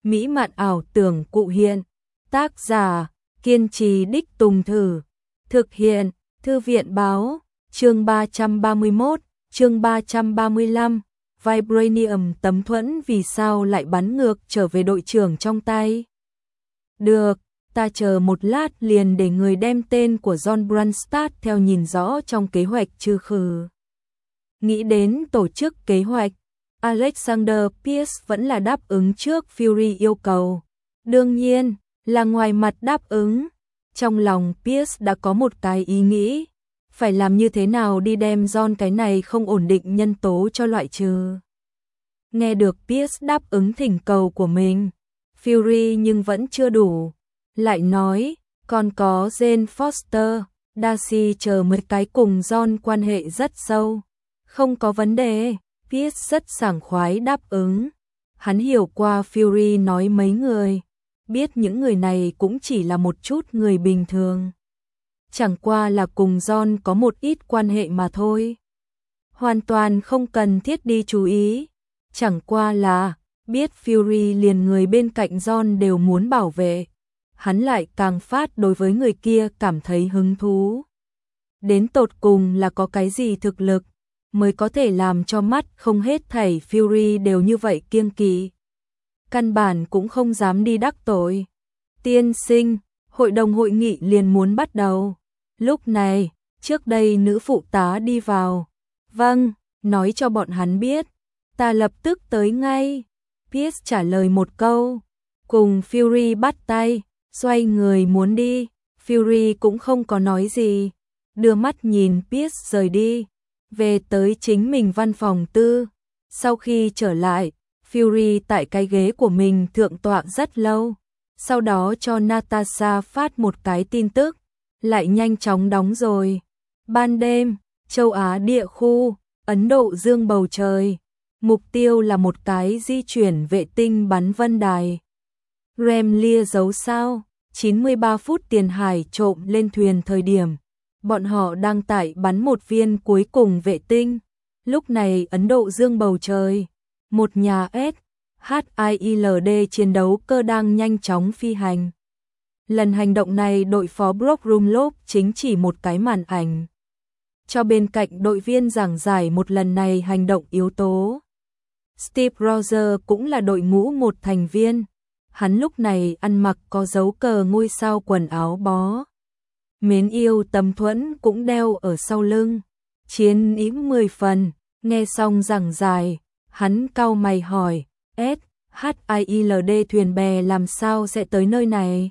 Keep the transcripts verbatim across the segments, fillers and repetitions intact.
mỹ mạn ảo tưởng cụ hiện. Tác giả, kiên trì đích tùng thử. Thực hiện, Thư viện báo, chương ba trăm ba mươi mốt, chương ba trăm ba mươi lăm, Vibranium tấm thuẫn vì sao lại bắn ngược trở về đội trưởng trong tay. Được, ta chờ một lát liền để người đem tên của John Brunstad theo nhìn rõ trong kế hoạch trừ khử. Nghĩ đến tổ chức kế hoạch, Alexander Pierce vẫn là đáp ứng trước Fury yêu cầu. Đương nhiên, là ngoài mặt đáp ứng. Trong lòng Pierce đã có một cái ý nghĩ, phải làm như thế nào đi đem John cái này không ổn định nhân tố cho loại trừ. Nghe được Pierce đáp ứng thỉnh cầu của mình, Fury nhưng vẫn chưa đủ. Lại nói, còn có Jane Foster, Darcy chờ mấy cái cùng John quan hệ rất sâu. Không có vấn đề, Pierce rất sảng khoái đáp ứng. Hắn hiểu qua Fury nói mấy người, biết những người này cũng chỉ là một chút người bình thường. Chẳng qua là cùng John có một ít quan hệ mà thôi. Hoàn toàn không cần thiết đi chú ý. Chẳng qua là, biết Fury liền người bên cạnh John đều muốn bảo vệ. Hắn lại càng phát đối với người kia cảm thấy hứng thú. Đến tột cùng là có cái gì thực lực, mới có thể làm cho mắt không hết thảy Fury đều như vậy kiêng kỵ. Căn bản cũng không dám đi đắc tội. Tiên sinh, hội đồng hội nghị liền muốn bắt đầu. Lúc này, trước đây nữ phụ tá đi vào. Vâng, nói cho bọn hắn biết. Ta lập tức tới ngay. Pierce trả lời một câu. Cùng Fury bắt tay, xoay người muốn đi. Fury cũng không có nói gì. Đưa mắt nhìn Pierce rời đi. Về tới chính mình văn phòng tư. Sau khi trở lại, Fury tại cái ghế của mình thượng tọa rất lâu. Sau đó cho Natasha phát một cái tin tức. Lại nhanh chóng đóng rồi. Ban đêm, châu Á địa khu, Ấn Độ Dương bầu trời. Mục tiêu là một cái di chuyển vệ tinh bắn vân đài. Remlia giấu sao, chín mươi ba phút tiền hải trộm lên thuyền thời điểm. Bọn họ đang tại bắn một viên cuối cùng vệ tinh. Lúc này Ấn Độ Dương bầu trời, một nhà S H I L D chiến đấu cơ đang nhanh chóng phi hành. Lần hành động này đội phó Brock Rumlop chính chỉ một cái màn ảnh. Cho bên cạnh đội viên giảng giải một lần này hành động yếu tố. Steve Rogers cũng là đội ngũ một thành viên. Hắn lúc này ăn mặc có dấu cờ ngôi sao quần áo bó. Mến yêu tấm thuẫn cũng đeo ở sau lưng. Chiến ý mười phần, nghe xong giảng giải, hắn cau mày hỏi, S H I L D thuyền bè làm sao sẽ tới nơi này?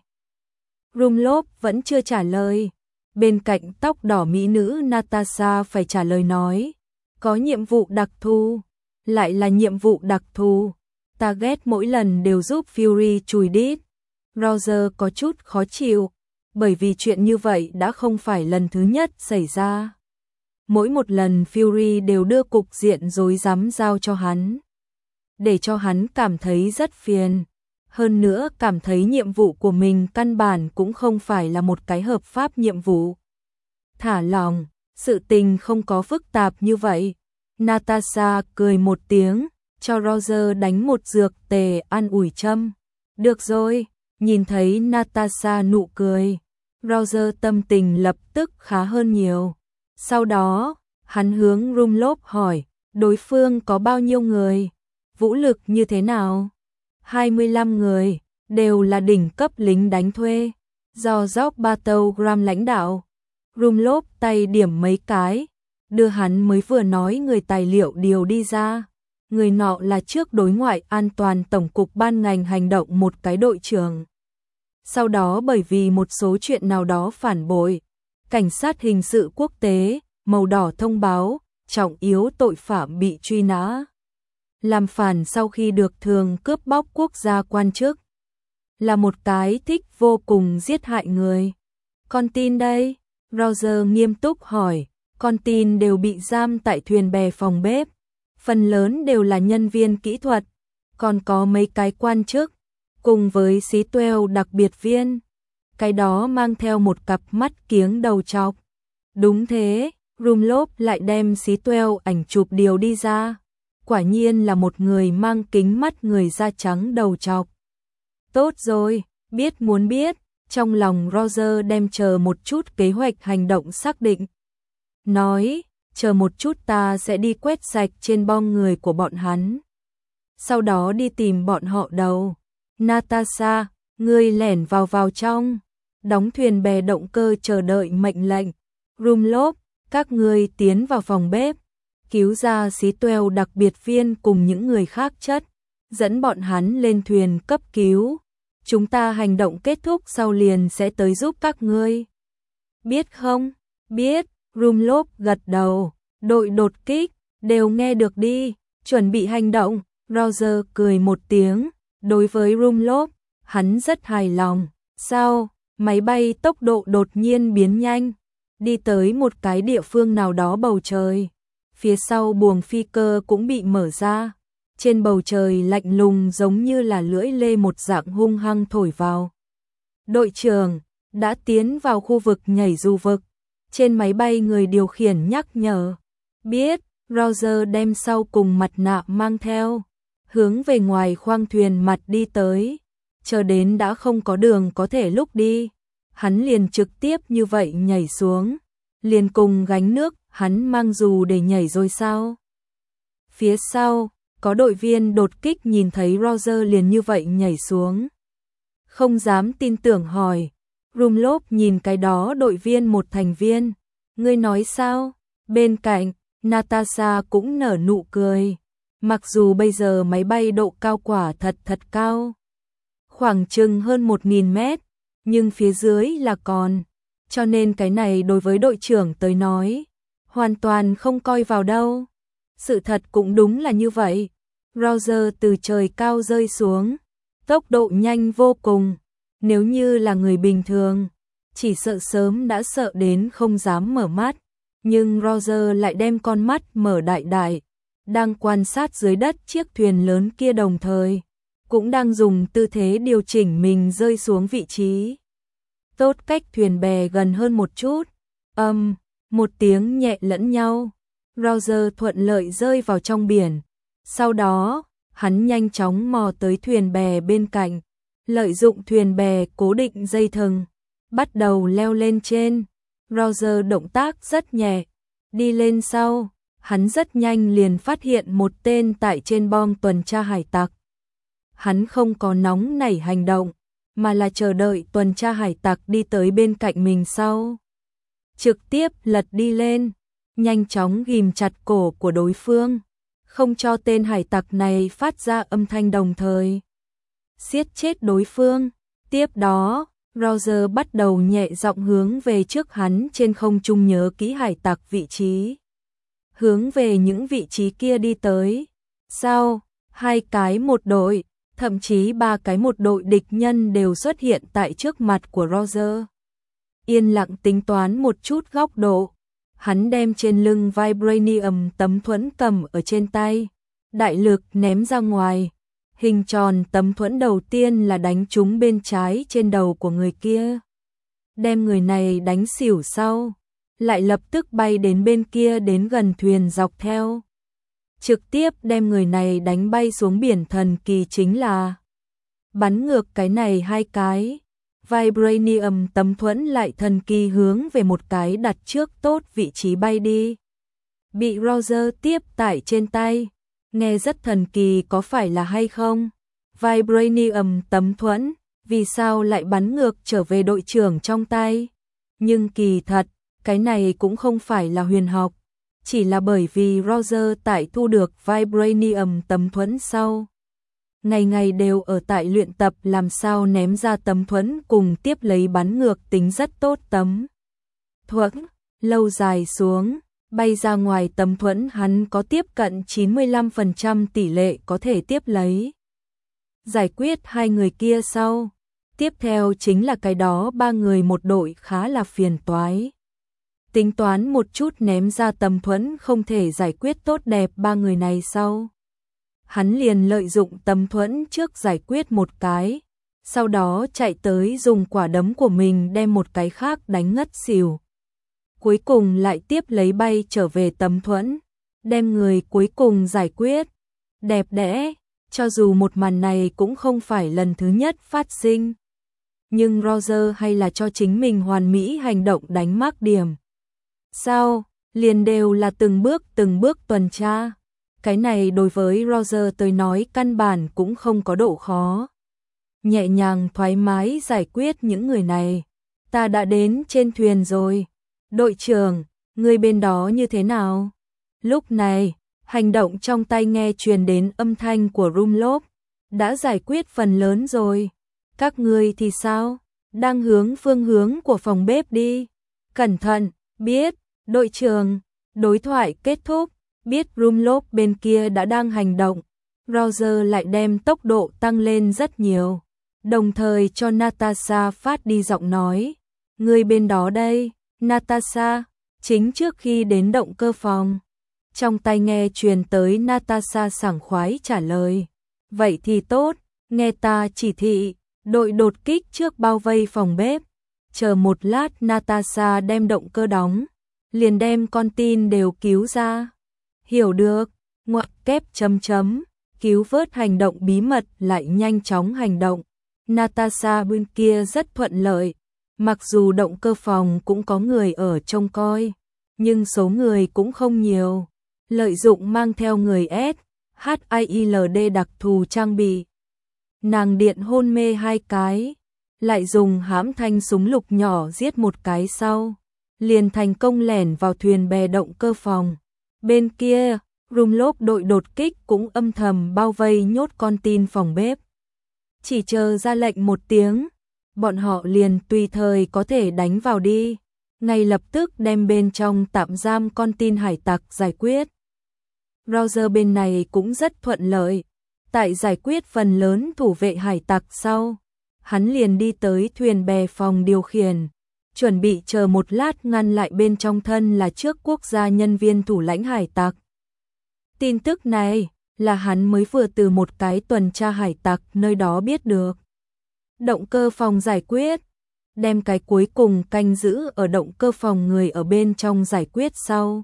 Rumlop vẫn chưa trả lời. Bên cạnh tóc đỏ mỹ nữ Natasha phải trả lời nói, có nhiệm vụ đặc thù, lại là nhiệm vụ đặc thù. Ta ghét mỗi lần đều giúp Fury chùi đít. Roger có chút khó chịu, bởi vì chuyện như vậy đã không phải lần thứ nhất xảy ra. Mỗi một lần Fury đều đưa cục diện rối rắm giao cho hắn, để cho hắn cảm thấy rất phiền. Hơn nữa cảm thấy nhiệm vụ của mình căn bản cũng không phải là một cái hợp pháp nhiệm vụ. Thả lòng, sự tình không có phức tạp như vậy. Natasha cười một tiếng, cho Roger đánh một dược tề an ủi châm. Được rồi, nhìn thấy Natasha nụ cười, Roger tâm tình lập tức khá hơn nhiều. Sau đó, hắn hướng Rumlop hỏi, đối phương có bao nhiêu người? Vũ lực như thế nào? hai mươi lăm người, đều là đỉnh cấp lính đánh thuê, do George Battlegram lãnh đạo. Rumlop tay điểm mấy cái, đưa hắn mới vừa nói người tài liệu điều đi ra. Người nọ là trước đối ngoại an toàn tổng cục ban ngành hành động một cái đội trưởng. Sau đó bởi vì một số chuyện nào đó phản bội, cảnh sát hình sự quốc tế, màu đỏ thông báo, trọng yếu tội phạm bị truy nã. Làm phản sau khi được thường cướp bóc quốc gia quan chức. Là một cái thích vô cùng giết hại người. Con tin đây? Roger nghiêm túc hỏi. Con tin đều bị giam tại thuyền bè phòng bếp. Phần lớn đều là nhân viên kỹ thuật. Còn có mấy cái quan chức. Cùng với xí tueo đặc biệt viên. Cái đó mang theo một cặp mắt kiếng đầu trọc. Đúng thế, Rumlop lại đem xí tueo ảnh chụp điều đi ra. Quả nhiên là một người mang kính mắt người da trắng đầu trọc. Tốt rồi, biết muốn biết, trong lòng Roger đem chờ một chút kế hoạch hành động xác định. Nói, chờ một chút ta sẽ đi quét sạch trên bom người của bọn hắn. Sau đó đi tìm bọn họ đầu. Natasha, ngươi lẻn vào vào trong, đóng thuyền bè động cơ chờ đợi mệnh lệnh. Rumlop, các ngươi tiến vào phòng bếp, cứu ra Xí Tueo đặc biệt viên cùng những người khác chất, dẫn bọn hắn lên thuyền cấp cứu. Chúng ta hành động kết thúc sau liền sẽ tới giúp các ngươi. Biết không? Biết, Rumlop gật đầu. Đội đột kích, đều nghe được đi, chuẩn bị hành động. Roger cười một tiếng, đối với Rumlop, hắn rất hài lòng. Sao? Máy bay tốc độ đột nhiên biến nhanh, đi tới một cái địa phương nào đó bầu trời. Phía sau buồng phi cơ cũng bị mở ra. Trên bầu trời lạnh lùng giống như là lưỡi lê một dạng hung hăng thổi vào. Đội trưởng đã tiến vào khu vực nhảy dù vực. Trên máy bay người điều khiển nhắc nhở. Biết, Roger đem sau cùng mặt nạ mang theo, hướng về ngoài khoang thuyền mặt đi tới. Chờ đến đã không có đường có thể lúc đi, hắn liền trực tiếp như vậy nhảy xuống. Liền cùng gánh nước, hắn mang dù để nhảy rồi sao? Phía sau, có đội viên đột kích nhìn thấy Roger liền như vậy nhảy xuống. Không dám tin tưởng hỏi. Rumlop nhìn cái đó đội viên một thành viên. Ngươi nói sao? Bên cạnh, Natasha cũng nở nụ cười. Mặc dù bây giờ máy bay độ cao quả thật thật cao, khoảng chừng hơn một nghìn mét, nhưng phía dưới là còn. Cho nên cái này đối với đội trưởng tới nói, hoàn toàn không coi vào đâu. Sự thật cũng đúng là như vậy. Roger từ trời cao rơi xuống, tốc độ nhanh vô cùng. Nếu như là người bình thường, chỉ sợ sớm đã sợ đến không dám mở mắt. Nhưng Roger lại đem con mắt mở đại đại, đang quan sát dưới đất chiếc thuyền lớn kia đồng thời, cũng đang dùng tư thế điều chỉnh mình rơi xuống vị trí. Tốt cách thuyền bè gần hơn một chút, âm, um, một tiếng nhẹ lẫn nhau. Roger thuận lợi rơi vào trong biển. Sau đó, hắn nhanh chóng mò tới thuyền bè bên cạnh, lợi dụng thuyền bè cố định dây thừng, bắt đầu leo lên trên. Roger động tác rất nhẹ, đi lên sau, hắn rất nhanh liền phát hiện một tên tại trên bom tuần tra hải tặc. Hắn không có nóng nảy hành động, mà là chờ đợi tuần tra hải tặc đi tới bên cạnh mình sau. Trực tiếp lật đi lên, nhanh chóng ghim chặt cổ của đối phương, không cho tên hải tặc này phát ra âm thanh đồng thời. Siết chết đối phương. Tiếp đó, Roger bắt đầu nhẹ giọng hướng về trước hắn trên không trung nhớ kỹ hải tặc vị trí. Hướng về những vị trí kia đi tới. Sau, hai cái một đội, thậm chí ba cái một đội địch nhân đều xuất hiện tại trước mặt của Roger. Yên lặng tính toán một chút góc độ. Hắn đem trên lưng Vibranium tấm thuẫn cầm ở trên tay, đại lực ném ra ngoài. Hình tròn tấm thuẫn đầu tiên là đánh trúng bên trái trên đầu của người kia, đem người này đánh xỉu sau, lại lập tức bay đến bên kia đến gần thuyền dọc theo, trực tiếp đem người này đánh bay xuống biển. Thần kỳ chính là bắn ngược cái này hai cái, Vibranium tấm thuẫn lại thần kỳ hướng về một cái đặt trước tốt vị trí bay đi, bị Roger tiếp tải trên tay. Nghe rất thần kỳ có phải là hay không? Vibranium tấm thuẫn, vì sao lại bắn ngược trở về đội trưởng trong tay? Nhưng kỳ thật, cái này cũng không phải là huyền học, chỉ là bởi vì Roger tại thu được Vibranium tấm thuẫn sau, ngày ngày đều ở tại luyện tập làm sao ném ra tấm thuẫn cùng tiếp lấy bắn ngược tính rất tốt tấm thuẫn, lâu dài xuống. Bay ra ngoài tấm thuẫn hắn có tiếp cận chín mươi lăm phần trăm tỷ lệ có thể tiếp lấy. Giải quyết hai người kia sau. Tiếp theo chính là cái đó ba người một đội khá là phiền toái. Tính toán một chút ném ra tấm thuẫn không thể giải quyết tốt đẹp ba người này sau. Hắn liền lợi dụng tấm thuẫn trước giải quyết một cái. Sau đó chạy tới dùng quả đấm của mình đem một cái khác đánh ngất xỉu. Cuối cùng lại tiếp lấy bay trở về tấm thuẫn, đem người cuối cùng giải quyết. Đẹp đẽ, Cho dù một màn này cũng không phải lần thứ nhất phát sinh, nhưng Roger hay là cho chính mình hoàn mỹ hành động đánh mác điểm. Sao, liền đều là từng bước từng bước tuần tra. Cái này đối với Roger tới nói căn bản cũng không có độ khó. Nhẹ nhàng thoải mái giải quyết những người này. Ta đã đến trên thuyền rồi. Đội trưởng, người bên đó như thế nào? Lúc này, hành động trong tai nghe truyền đến âm thanh của Rumlop. Đã giải quyết phần lớn rồi. Các ngươi thì sao? Đang hướng phương hướng của phòng bếp đi. Cẩn thận, biết, đội trưởng. Đối thoại kết thúc, biết Rumlop bên kia đã đang hành động. Roger lại đem tốc độ tăng lên rất nhiều. Đồng thời cho Natasha phát đi giọng nói. Người bên đó đây, Natasha, chính trước khi đến động cơ phòng. Trong tai nghe truyền tới Natasha sảng khoái trả lời. Vậy thì tốt, nghe ta chỉ thị, đội đột kích trước bao vây phòng bếp. Chờ một lát Natasha đem động cơ đóng, liền đem con tin đều cứu ra. Hiểu được, ngoặc kép chấm chấm, cứu vớt hành động bí mật lại nhanh chóng hành động. Natasha bên kia rất thuận lợi, mặc dù động cơ phòng cũng có người ở trông coi, nhưng số người cũng không nhiều. Lợi dụng mang theo người S, H I L D đặc thù trang bị. Nàng điện hôn mê hai cái, lại dùng hãm thanh súng lục nhỏ giết một cái sau, liền thành công lẻn vào thuyền bè động cơ phòng. Bên kia, Rumlop đội đột kích cũng âm thầm bao vây nhốt con tin phòng bếp. Chỉ chờ ra lệnh một tiếng, bọn họ liền tùy thời có thể đánh vào đi, ngay lập tức đem bên trong tạm giam con tin hải tặc giải quyết. Roger bên này cũng rất thuận lợi, tại giải quyết phần lớn thủ vệ hải tặc sau, hắn liền đi tới thuyền bè phòng điều khiển, chuẩn bị chờ một lát ngăn lại bên trong thân là trước quốc gia nhân viên thủ lãnh hải tặc. Tin tức này là hắn mới vừa từ một cái tuần tra hải tặc nơi đó biết được. Động cơ phòng giải quyết, đem cái cuối cùng canh giữ ở động cơ phòng người ở bên trong giải quyết sau.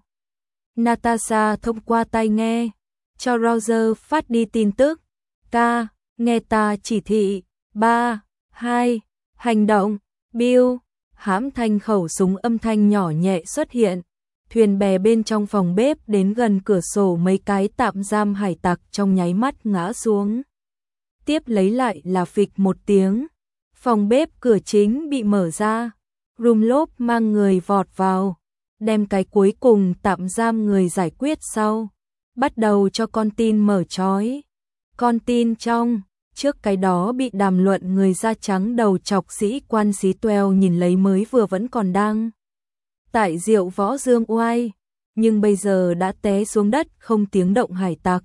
Natasha thông qua tai nghe, cho Roger phát đi tin tức. Ca, nghe ta chỉ thị, ba, hai, hành động, Bill, hãm thanh khẩu súng âm thanh nhỏ nhẹ xuất hiện. Thuyền bè bên trong phòng bếp đến gần cửa sổ mấy cái tạm giam hải tặc trong nháy mắt ngã xuống. Tiếp lấy lại là phịch một tiếng. Phòng bếp cửa chính bị mở ra. Rumlop mang người vọt vào, đem cái cuối cùng tạm giam người giải quyết sau. Bắt đầu cho con tin mở trói. Con tin trong, trước cái đó bị đàm luận người da trắng đầu chọc sĩ quan xí toeo nhìn lấy mới vừa vẫn còn đang tại diệu võ dương oai, nhưng bây giờ đã té xuống đất không tiếng động hải tặc.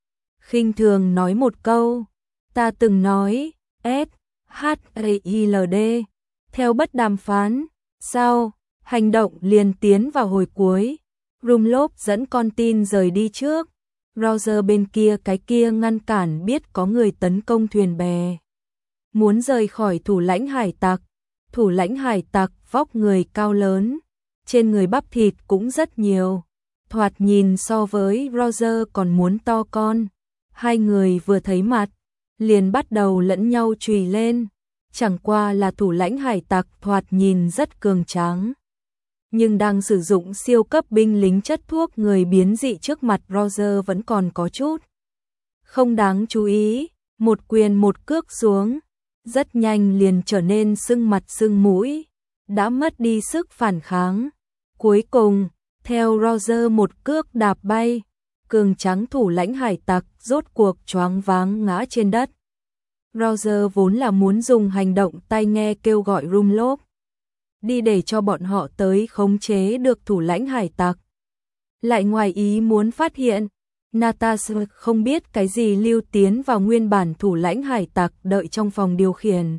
Khinh thường nói một câu, ta từng nói, S, H A I L D, theo bất đàm phán, sau, hành động liền tiến vào hồi cuối. Rumlop dẫn con tin rời đi trước, Roger bên kia cái kia ngăn cản biết có người tấn công thuyền bè. Muốn rời khỏi thủ lãnh hải tặc, thủ lãnh hải tặc vóc người cao lớn, trên người bắp thịt cũng rất nhiều, thoạt nhìn so với Roger còn muốn to con. Hai người vừa thấy mặt, liền bắt đầu lẫn nhau chùy lên, chẳng qua là thủ lãnh hải tặc thoạt nhìn rất cường tráng. Nhưng đang sử dụng siêu cấp binh lính chất thuốc người biến dị trước mặt Roger vẫn còn có chút không đáng chú ý, một quyền một cước xuống, rất nhanh liền trở nên sưng mặt sưng mũi, đã mất đi sức phản kháng. Cuối cùng, theo Roger một cước đạp bay, cường tráng thủ lãnh hải tặc rốt cuộc choáng váng ngã trên đất. Roger vốn là muốn dùng hành động tai nghe kêu gọi Rumlop đi để cho bọn họ tới khống chế được thủ lãnh hải tặc. Lại ngoài ý muốn phát hiện, Natasha không biết cái gì lưu tiến vào nguyên bản thủ lãnh hải tặc đợi trong phòng điều khiển.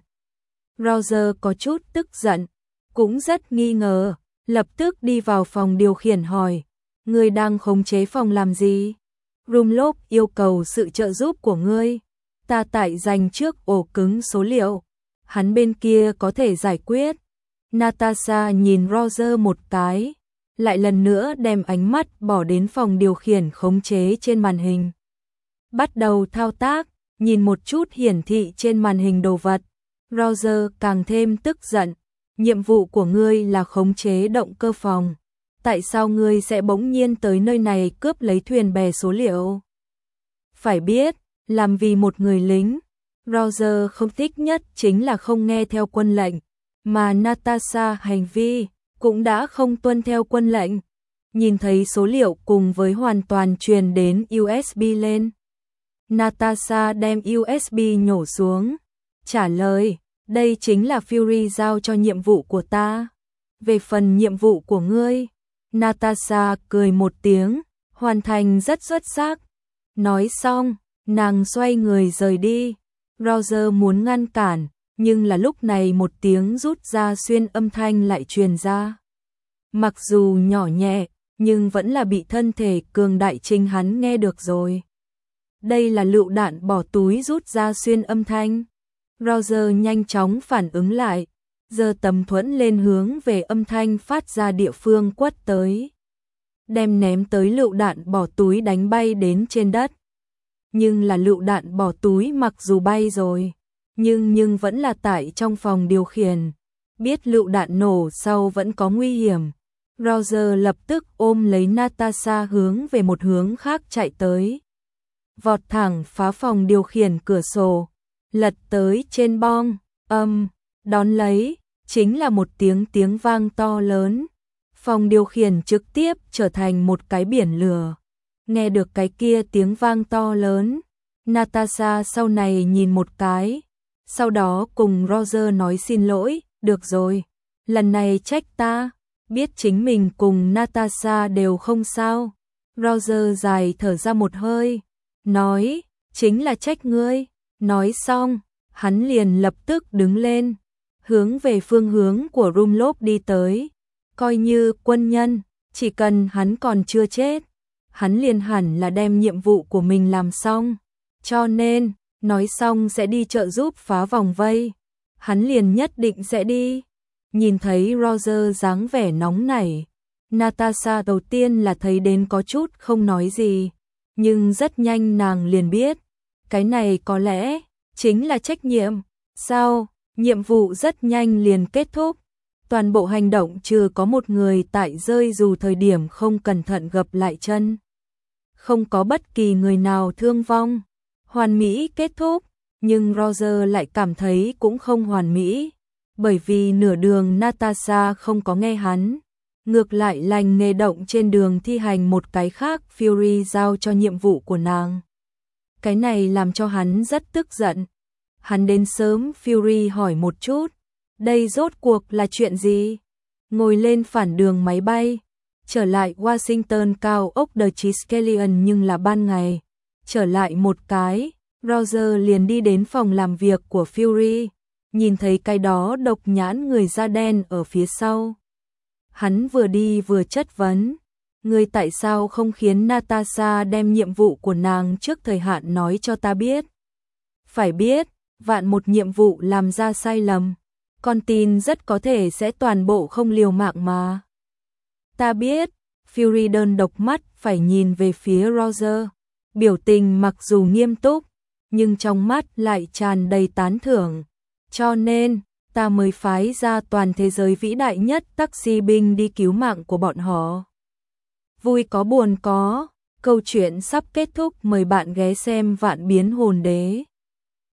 Roger có chút tức giận, cũng rất nghi ngờ, lập tức đi vào phòng điều khiển hỏi, ngươi đang khống chế phòng làm gì? Rumlop yêu cầu sự trợ giúp của ngươi, ta tại dành trước ổ cứng số liệu, hắn bên kia có thể giải quyết. Natasha nhìn Roger một cái, lại lần nữa đem ánh mắt bỏ đến phòng điều khiển khống chế trên màn hình. Bắt đầu thao tác, nhìn một chút hiển thị trên màn hình đồ vật, Roger càng thêm tức giận. Nhiệm vụ của ngươi là khống chế động cơ phòng. Tại sao ngươi sẽ bỗng nhiên tới nơi này cướp lấy thuyền bè số liệu? Phải biết, làm vì một người lính, Roger không thích nhất chính là không nghe theo quân lệnh, mà Natasha hành vi cũng đã không tuân theo quân lệnh. Nhìn thấy số liệu cùng với hoàn toàn truyền đến u ét bê lên. Natasha đem u ét bê nhổ xuống, trả lời, đây chính là Fury giao cho nhiệm vụ của ta. Về phần nhiệm vụ của ngươi, Natasha cười một tiếng, hoàn thành rất xuất sắc. Nói xong, nàng xoay người rời đi. Roger muốn ngăn cản, nhưng là lúc này một tiếng rút ra xuyên âm thanh lại truyền ra. Mặc dù nhỏ nhẹ, nhưng vẫn là bị thân thể cường đại chính hắn nghe được rồi. Đây là lựu đạn bỏ túi rút ra xuyên âm thanh. Roger nhanh chóng phản ứng lại, giơ tấm thuẫn lên hướng về âm thanh phát ra địa phương quất tới. Đem ném tới lựu đạn bỏ túi đánh bay đến trên đất. Nhưng là lựu đạn bỏ túi mặc dù bay rồi, nhưng nhưng vẫn là tại trong phòng điều khiển. Biết lựu đạn nổ sau vẫn có nguy hiểm. Roger lập tức ôm lấy Natasha hướng về một hướng khác chạy tới. Vọt thẳng phá phòng điều khiển cửa sổ, lật tới trên bong, âm, đón lấy, chính là một tiếng tiếng vang to lớn. Phòng điều khiển trực tiếp trở thành một cái biển lửa. Nghe được cái kia tiếng vang to lớn, Natasha sau này nhìn một cái, sau đó cùng Roger nói xin lỗi, được rồi, lần này trách ta, biết chính mình cùng Natasha đều không sao. Roger dài thở ra một hơi, nói, chính là trách ngươi. Nói xong, hắn liền lập tức đứng lên, hướng về phương hướng của Rumlop đi tới. Coi như quân nhân, chỉ cần hắn còn chưa chết, hắn liền hẳn là đem nhiệm vụ của mình làm xong. Cho nên, nói xong sẽ đi trợ giúp phá vòng vây, hắn liền nhất định sẽ đi. Nhìn thấy Roger dáng vẻ nóng nảy, Natasha đầu tiên là thấy đến có chút không nói gì, nhưng rất nhanh nàng liền biết, cái này có lẽ chính là trách nhiệm. Sao, nhiệm vụ rất nhanh liền kết thúc. Toàn bộ hành động trừ có một người tại rơi dù thời điểm không cẩn thận gập lại chân. Không có bất kỳ người nào thương vong. Hoàn mỹ kết thúc, nhưng Roger lại cảm thấy cũng không hoàn mỹ. Bởi vì nửa đường Natasha không có nghe hắn. Ngược lại lành nghề động trên đường thi hành một cái khác Fury giao cho nhiệm vụ của nàng. Cái này làm cho hắn rất tức giận. Hắn đến sớm Fury hỏi một chút, đây rốt cuộc là chuyện gì? Ngồi lên phản đường máy bay, trở lại Washington cao ốc The Triskelion nhưng là ban ngày. Trở lại một cái, Roger liền đi đến phòng làm việc của Fury, nhìn thấy cái đó độc nhãn người da đen ở phía sau. Hắn vừa đi vừa chất vấn, người tại sao không khiến Natasha đem nhiệm vụ của nàng trước thời hạn nói cho ta biết? Phải biết, vạn một nhiệm vụ làm ra sai lầm, con tin rất có thể sẽ toàn bộ không liều mạng mà. Ta biết, Fury đơn độc mắt phải nhìn về phía Roger, biểu tình mặc dù nghiêm túc, nhưng trong mắt lại tràn đầy tán thưởng. Cho nên, ta mới phái ra toàn thế giới vĩ đại nhất taxi binh đi cứu mạng của bọn họ. Vui có buồn có, câu chuyện sắp kết thúc, mời bạn ghé xem Vạn Biến Hồn Đế.